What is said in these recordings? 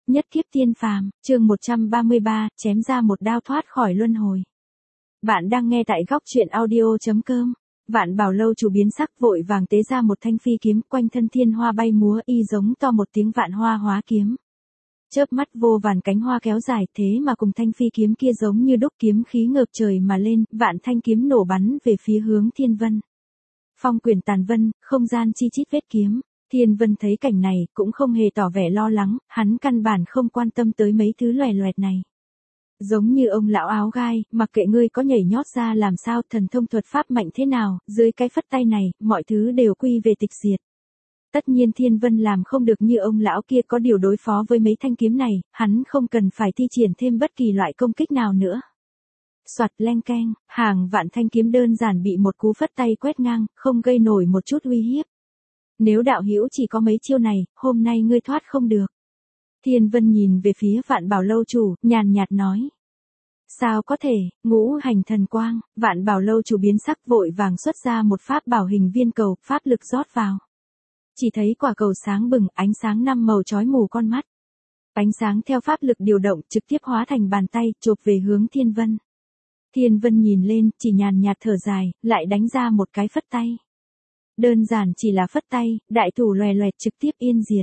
Nhất kiếp tiên phàm, chương 133, chém ra một đao thoát khỏi luân hồi. Bạn đang nghe tại góc truyện audio.com. Vạn Bảo Lâu chủ biến sắc vội vàng tế ra một thanh phi kiếm, quanh thân thiên hoa bay múa y giống to một tiếng vạn hoa hóa kiếm. Chớp mắt vô vàn cánh hoa kéo dài, thế mà cùng thanh phi kiếm kia giống như đúc kiếm khí ngược trời mà lên, vạn thanh kiếm nổ bắn về phía hướng Thiên Vân. Phong quyển tàn vân, không gian chi chít vết kiếm. Thiên Vân thấy cảnh này, cũng không hề tỏ vẻ lo lắng, hắn căn bản không quan tâm tới mấy thứ loè loẹt này. Giống như ông lão áo gai, mặc kệ ngươi có nhảy nhót ra làm sao, thần thông thuật pháp mạnh thế nào, dưới cái phất tay này, mọi thứ đều quy về tịch diệt. Tất nhiên Thiên Vân làm không được như ông lão kia có điều đối phó với mấy thanh kiếm này, hắn không cần phải thi triển thêm bất kỳ loại công kích nào nữa. Soạt leng keng, hàng vạn thanh kiếm đơn giản bị một cú phất tay quét ngang, không gây nổi một chút uy hiếp. Nếu đạo hữu chỉ có mấy chiêu này, hôm nay ngươi thoát không được. Thiên Vân nhìn về phía Vạn Bảo Lâu chủ, nhàn nhạt nói. Sao có thể, ngũ hành thần quang, Vạn Bảo Lâu chủ biến sắc vội vàng xuất ra một pháp bảo hình viên cầu, pháp lực rót vào. Chỉ thấy quả cầu sáng bừng, ánh sáng năm màu chói mù con mắt. Ánh sáng theo pháp lực điều động trực tiếp hóa thành bàn tay, chộp về hướng Thiên Vân. Thiên Vân nhìn lên, chỉ nhàn nhạt thở dài, lại đánh ra một cái phất tay. Đơn giản chỉ là phất tay, đại thủ loè loẹt trực tiếp yên diệt.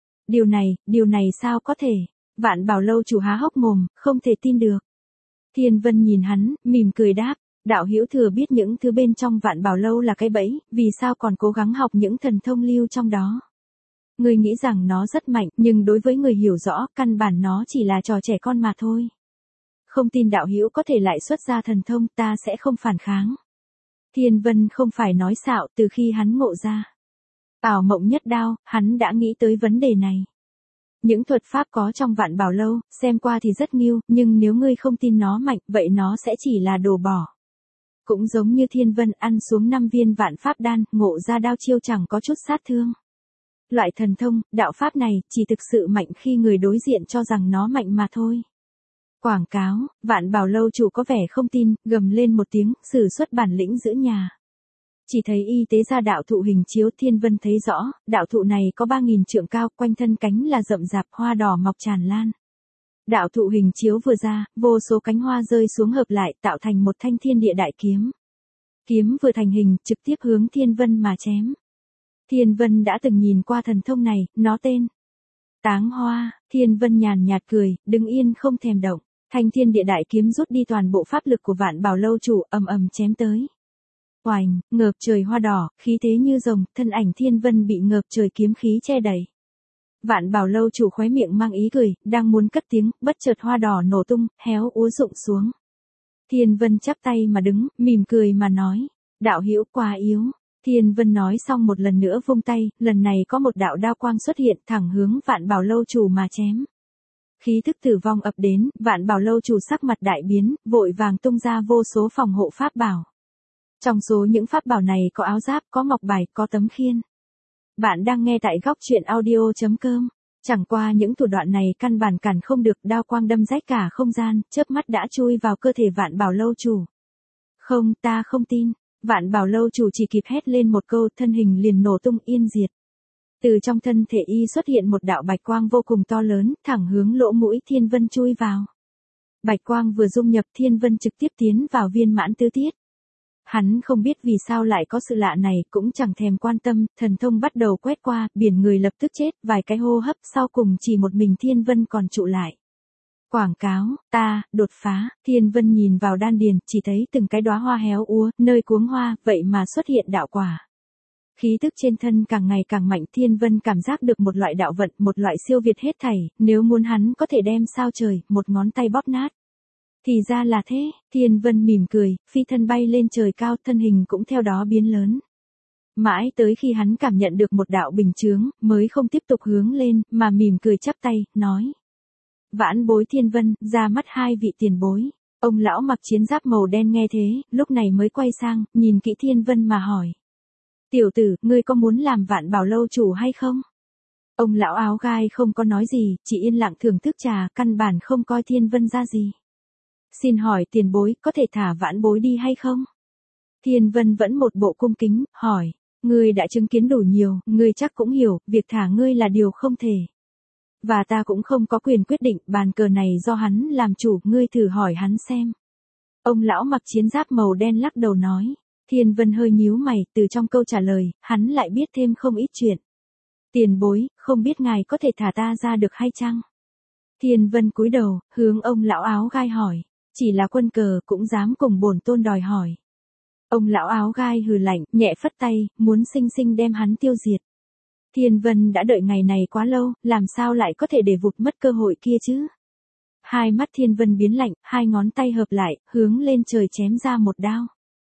Điều này sao có thể? Vạn Bảo Lâu chủ há hốc mồm, không thể tin được. Thiên Vân nhìn hắn, mỉm cười đáp, đạo hữu thừa biết những thứ bên trong Vạn Bảo Lâu là cái bẫy, vì sao còn cố gắng học những thần thông lưu trong đó? Người nghĩ rằng nó rất mạnh, nhưng đối với người hiểu rõ, căn bản nó chỉ là trò trẻ con mà thôi. Không tin đạo hữu có thể lại xuất ra thần thông, ta sẽ không phản kháng. Thiên Vân không phải nói xạo, từ khi hắn ngộ ra Ảo Mộng Nhất Đao, hắn đã nghĩ tới vấn đề này. Những thuật pháp có trong Vạn Bảo Lâu, xem qua thì rất nghiêu, nhưng nếu ngươi không tin nó mạnh, vậy nó sẽ chỉ là đồ bỏ. Cũng giống như Thiên Vân ăn xuống 5 viên vạn pháp đan, ngộ ra đao chiêu chẳng có chút sát thương. Loại thần thông, đạo pháp này, chỉ thực sự mạnh khi người đối diện cho rằng nó mạnh mà thôi. Quảng cáo, Vạn Bảo Lâu chủ có vẻ không tin, gầm lên một tiếng, sử xuất bản lĩnh giữ nhà. Chỉ thấy y tế ra đạo thụ hình chiếu, Thiên Vân thấy rõ, đạo thụ này có 3.000 trượng cao, quanh thân cánh là rậm rạp, hoa đỏ mọc tràn lan. Đạo thụ hình chiếu vừa ra, vô số cánh hoa rơi xuống hợp lại, tạo thành một thanh thiên địa đại kiếm. Kiếm vừa thành hình, trực tiếp hướng Thiên Vân mà chém. Thiên Vân đã từng nhìn qua thần thông này, nó tên Táng Hoa. Thiên Vân nhàn nhạt cười, đứng yên không thèm động. Thanh thiên địa đại kiếm rút đi toàn bộ pháp lực của Vạn Bảo Lâu chủ, ầm ầm chém tới. Oành, ngợp trời hoa đỏ, khí thế như rồng, thân ảnh Thiên Vân bị ngợp trời kiếm khí che đậy. Vạn Bảo Lâu chủ khóe miệng mang ý cười, đang muốn cất tiếng, bất chợt hoa đỏ nổ tung, héo úa rụng xuống. Thiên Vân chắp tay mà đứng, mỉm cười mà nói, đạo hữu quá yếu. Thiên Vân nói xong một lần nữa vung tay, lần này có một đạo đao quang xuất hiện thẳng hướng Vạn Bảo Lâu chủ mà chém. Khí thức tử vong ập đến, Vạn Bảo Lâu chủ sắc mặt đại biến, vội vàng tung ra vô số phòng hộ pháp bảo. Trong số những pháp bảo này có áo giáp, có ngọc bài, có tấm khiên. Bạn đang nghe tại góc truyện audio.com. Chẳng qua những thủ đoạn này căn bản cản không được, đao quang đâm rách cả không gian, chớp mắt đã chui vào cơ thể Vạn Bảo Lâu chủ. Không, ta không tin. Vạn Bảo Lâu chủ chỉ kịp hét lên một câu, thân hình liền nổ tung yên diệt. Từ trong thân thể y xuất hiện một đạo bạch quang vô cùng to lớn, thẳng hướng lỗ mũi Thiên Vân chui vào. Bạch quang vừa dung nhập, Thiên Vân trực tiếp tiến vào viên mãn tứ tiết. Hắn không biết vì sao lại có sự lạ này, cũng chẳng thèm quan tâm, thần thông bắt đầu quét qua, biển người lập tức chết, vài cái hô hấp sau cùng chỉ một mình Thiên Vân còn trụ lại. Quảng cáo, đột phá, Thiên Vân nhìn vào đan điền, chỉ thấy từng cái đóa hoa héo úa, nơi cuống hoa, vậy mà xuất hiện đạo quả. Khí tức trên thân càng ngày càng mạnh, Thiên Vân cảm giác được một loại đạo vận, một loại siêu việt hết thảy, nếu muốn hắn có thể đem sao trời, một ngón tay bóp nát. Thì ra là thế, Thiên Vân mỉm cười, phi thân bay lên trời cao, thân hình cũng theo đó biến lớn. Mãi tới khi hắn cảm nhận được một đạo bình chướng, mới không tiếp tục hướng lên, mà mỉm cười chắp tay, nói. Vãn bối Thiên Vân, ra mắt hai vị tiền bối. Ông lão mặc chiến giáp màu đen nghe thế, lúc này mới quay sang, nhìn kỹ Thiên Vân mà hỏi. Tiểu tử, ngươi có muốn làm Vạn Bảo Lâu chủ hay không? Ông lão áo gai không có nói gì, chỉ yên lặng thưởng thức trà, căn bản không coi Thiên Vân ra gì. Xin hỏi tiền bối, có thể thả vãn bối đi hay không? Thiên Vân vẫn một bộ cung kính, hỏi. Ngươi đã chứng kiến đủ nhiều, ngươi chắc cũng hiểu, việc thả ngươi là điều không thể. Và ta cũng không có quyền quyết định, bàn cờ này do hắn làm chủ, ngươi thử hỏi hắn xem. Ông lão mặc chiến giáp màu đen lắc đầu nói. Thiên Vân hơi nhíu mày, từ trong câu trả lời, hắn lại biết thêm không ít chuyện. Tiền bối, không biết ngài có thể thả ta ra được hay chăng? Thiên Vân cúi đầu, hướng ông lão áo gai hỏi. Chỉ là quân cờ cũng dám cùng bổn tôn đòi hỏi. Ông lão áo gai hừ lạnh, nhẹ phất tay, muốn xinh xinh đem hắn tiêu diệt. Thiên Vân đã đợi ngày này quá lâu, làm sao lại có thể để vụt mất cơ hội kia chứ? Hai mắt Thiên Vân biến lạnh, hai ngón tay hợp lại, hướng lên trời chém ra một đao.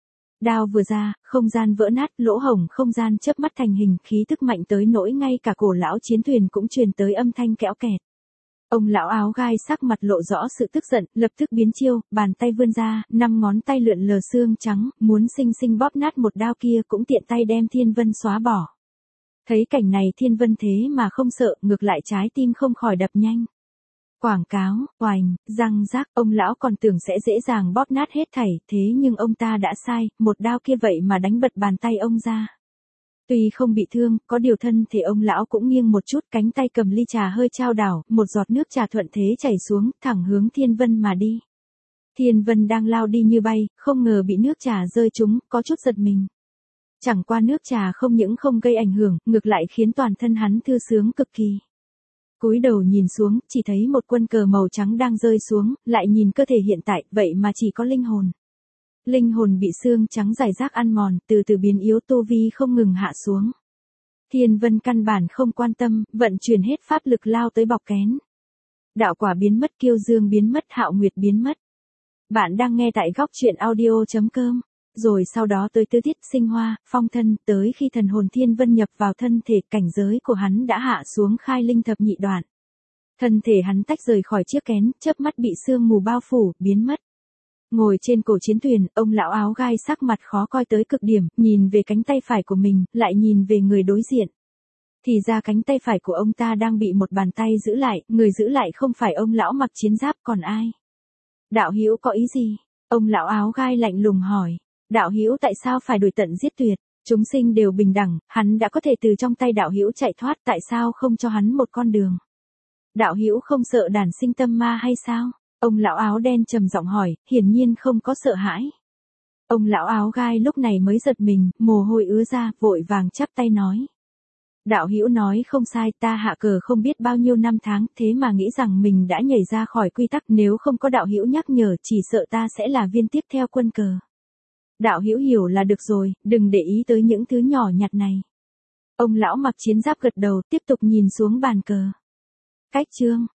Đao vừa ra, không gian vỡ nát, lỗ hổng không gian chớp mắt thành hình, khí tức mạnh tới nỗi ngay cả cổ lão chiến thuyền cũng truyền tới âm thanh kẽo kẹt. Ông lão áo gai sắc mặt lộ rõ sự tức giận, lập tức biến chiêu, bàn tay vươn ra, 5 ngón tay lượn lờ xương trắng, muốn xinh xinh bóp nát một đao kia cũng tiện tay đem Thiên Vân xóa bỏ. Thấy cảnh này Thiên Vân thế mà không sợ, ngược lại trái tim không khỏi đập nhanh. Quảng cáo, oành, răng rác, ông lão còn tưởng sẽ dễ dàng bóp nát hết thảy, thế nhưng ông ta đã sai, một đao kia vậy mà đánh bật bàn tay ông ra. Tuy không bị thương, có điều thân thể ông lão cũng nghiêng một chút, cánh tay cầm ly trà hơi chao đảo, một giọt nước trà thuận thế chảy xuống, thẳng hướng Thiên Vân mà đi. Thiên Vân đang lao đi như bay, không ngờ bị nước trà rơi trúng, có chút giật mình. Chẳng qua nước trà không những không gây ảnh hưởng, ngược lại khiến toàn thân hắn thư sướng cực kỳ. Cúi đầu nhìn xuống, chỉ thấy một quân cờ màu trắng đang rơi xuống, lại nhìn cơ thể hiện tại, vậy mà chỉ có linh hồn. Linh hồn bị xương trắng rải rác ăn mòn, từ từ biến yếu, tu vi không ngừng hạ xuống. Thiên Vân căn bản không quan tâm, vận chuyển hết pháp lực lao tới bọc kén. Đạo quả biến mất, kiêu dương biến mất, hạo nguyệt biến mất. Bạn đang nghe tại góc truyện audio.com. Rồi sau đó tới tứ tiết sinh hoa, phong thân, tới khi thần hồn Thiên Vân nhập vào thân thể, cảnh giới của hắn đã hạ xuống khai linh thập nhị đoạn. Thân thể hắn tách rời khỏi chiếc kén, chớp mắt bị sương mù bao phủ, biến mất. Ngồi trên cổ chiến thuyền, ông lão áo gai sắc mặt khó coi tới cực điểm, nhìn về cánh tay phải của mình, lại nhìn về người đối diện. Thì ra cánh tay phải của ông ta đang bị một bàn tay giữ lại, người giữ lại không phải ông lão mặc chiến giáp còn ai. Đạo hữu có ý gì? Ông lão áo gai lạnh lùng hỏi. Đạo hữu tại sao phải đuổi tận giết tuyệt? Chúng sinh đều bình đẳng, hắn đã có thể từ trong tay đạo hữu chạy thoát, tại sao không cho hắn một con đường? Đạo hữu không sợ đản sinh tâm ma hay sao? Ông lão áo đen trầm giọng hỏi, hiển nhiên không có sợ hãi. Ông lão áo gai lúc này mới giật mình, mồ hôi ứa ra, vội vàng chắp tay nói. Đạo hữu nói không sai, ta hạ cờ không biết bao nhiêu năm tháng, thế mà nghĩ rằng mình đã nhảy ra khỏi quy tắc, nếu không có đạo hữu nhắc nhở, chỉ sợ ta sẽ là viên tiếp theo quân cờ. Đạo hữu hiểu là được rồi, đừng để ý tới những thứ nhỏ nhặt này. Ông lão mặc chiến giáp gật đầu, tiếp tục nhìn xuống bàn cờ. Cách chương